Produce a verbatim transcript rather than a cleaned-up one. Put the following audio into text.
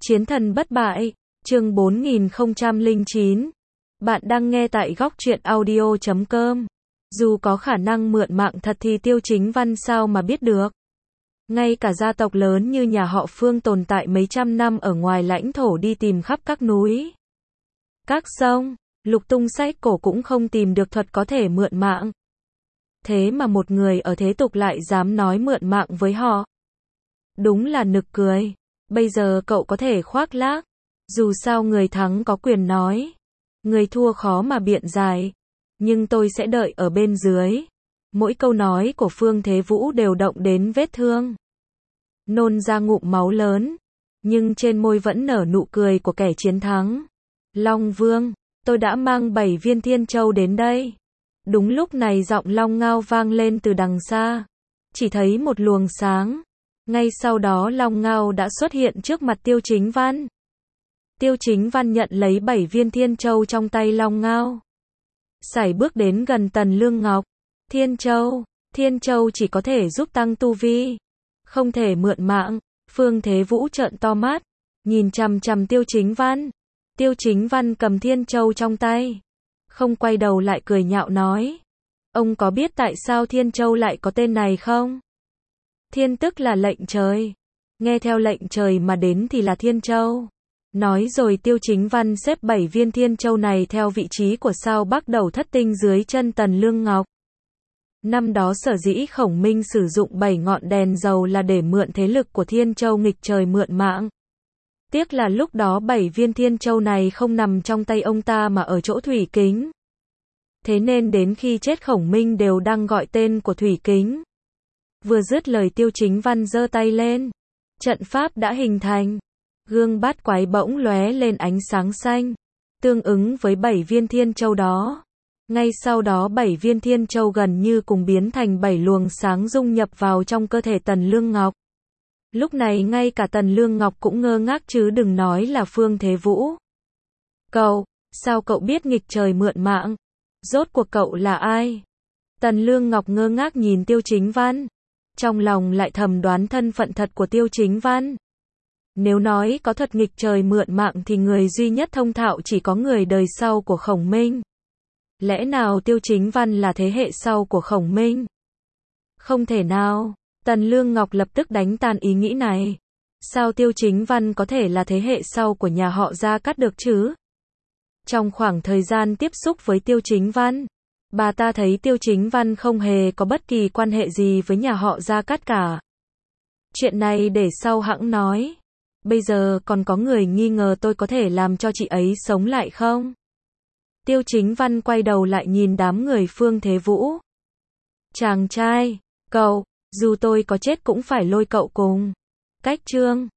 Chiến thần bất bại, chương bốn nghìn không trăm lẻ chín. Bạn đang nghe tại góc truyện audio chấm com. Dù có khả năng mượn mạng thật thì Tiêu Chính Văn sao mà biết được. Ngay cả gia tộc lớn như nhà họ Phương tồn tại mấy trăm năm ở ngoài lãnh thổ đi tìm khắp các núi, các sông, lục tung sách cổ cũng không tìm được thuật có thể mượn mạng. Thế mà một người ở thế tục lại dám nói mượn mạng với họ. Đúng là nực cười. Bây giờ cậu có thể khoác lác. Dù sao người thắng có quyền nói. Người thua khó mà biện giải. Nhưng tôi sẽ đợi ở bên dưới. Mỗi câu nói của Phương Thế Vũ đều động đến vết thương. Nôn ra ngụm máu lớn. Nhưng trên môi vẫn nở nụ cười của kẻ chiến thắng. Long Vương, tôi đã mang bảy viên thiên châu đến đây. Đúng lúc này giọng Long Ngao vang lên từ đằng xa. Chỉ thấy một luồng sáng. Ngay sau đó Long Ngao đã xuất hiện trước mặt Tiêu Chính Văn. Tiêu Chính Văn nhận lấy bảy viên thiên châu trong tay Long Ngao. Sải bước đến gần Tần Lương Ngọc. Thiên châu, thiên châu chỉ có thể giúp tăng tu vi. Không thể mượn mạng. Phương Thế Vũ trợn to mắt. Nhìn chằm chằm Tiêu Chính Văn. Tiêu Chính Văn cầm thiên châu trong tay. Không quay đầu lại cười nhạo nói. Ông có biết tại sao thiên châu lại có tên này không? Thiên tức là lệnh trời. Nghe theo lệnh trời mà đến thì là thiên châu. Nói rồi Tiêu Chính Văn xếp bảy viên thiên châu này theo vị trí của sao Bắc đầu thất tinh dưới chân Tần Lương Ngọc. Năm đó sở dĩ Khổng Minh sử dụng bảy ngọn đèn dầu là để mượn thế lực của thiên châu nghịch trời mượn mạng. Tiếc là lúc đó bảy viên thiên châu này không nằm trong tay ông ta mà ở chỗ Thủy Kính. Thế nên đến khi chết Khổng Minh đều đang gọi tên của Thủy Kính. Vừa dứt lời Tiêu Chính Văn giơ tay lên. Trận pháp đã hình thành. Gương bát quái bỗng lóe lên ánh sáng xanh. Tương ứng với bảy viên thiên châu đó. Ngay sau đó bảy viên thiên châu gần như cùng biến thành bảy luồng sáng dung nhập vào trong cơ thể Tần Lương Ngọc. Lúc này ngay cả Tần Lương Ngọc cũng ngơ ngác chứ đừng nói là Phương Thế Vũ. Cậu, sao cậu biết nghịch trời mượn mạng? Rốt cuộc cậu là ai? Tần Lương Ngọc ngơ ngác nhìn Tiêu Chính Văn. Trong lòng lại thầm đoán thân phận thật của Tiêu Chính Văn. Nếu nói có thuật nghịch trời mượn mạng thì người duy nhất thông thạo chỉ có người đời sau của Khổng Minh. Lẽ nào Tiêu Chính Văn là thế hệ sau của Khổng Minh? Không thể nào. Tần Lương Ngọc lập tức đánh tan ý nghĩ này. Sao Tiêu Chính Văn có thể là thế hệ sau của nhà họ Gia Cát được chứ? Trong khoảng thời gian tiếp xúc với Tiêu Chính Văn, bà ta thấy Tiêu Chính Văn không hề có bất kỳ quan hệ gì với nhà họ Gia Cát cả. Chuyện này để sau hẵng nói. Bây giờ còn có người nghi ngờ tôi có thể làm cho chị ấy sống lại không? Tiêu Chính Văn quay đầu lại nhìn đám người Phương Thế Vũ. Chàng trai, cậu, dù tôi có chết cũng phải lôi cậu cùng. Cách chương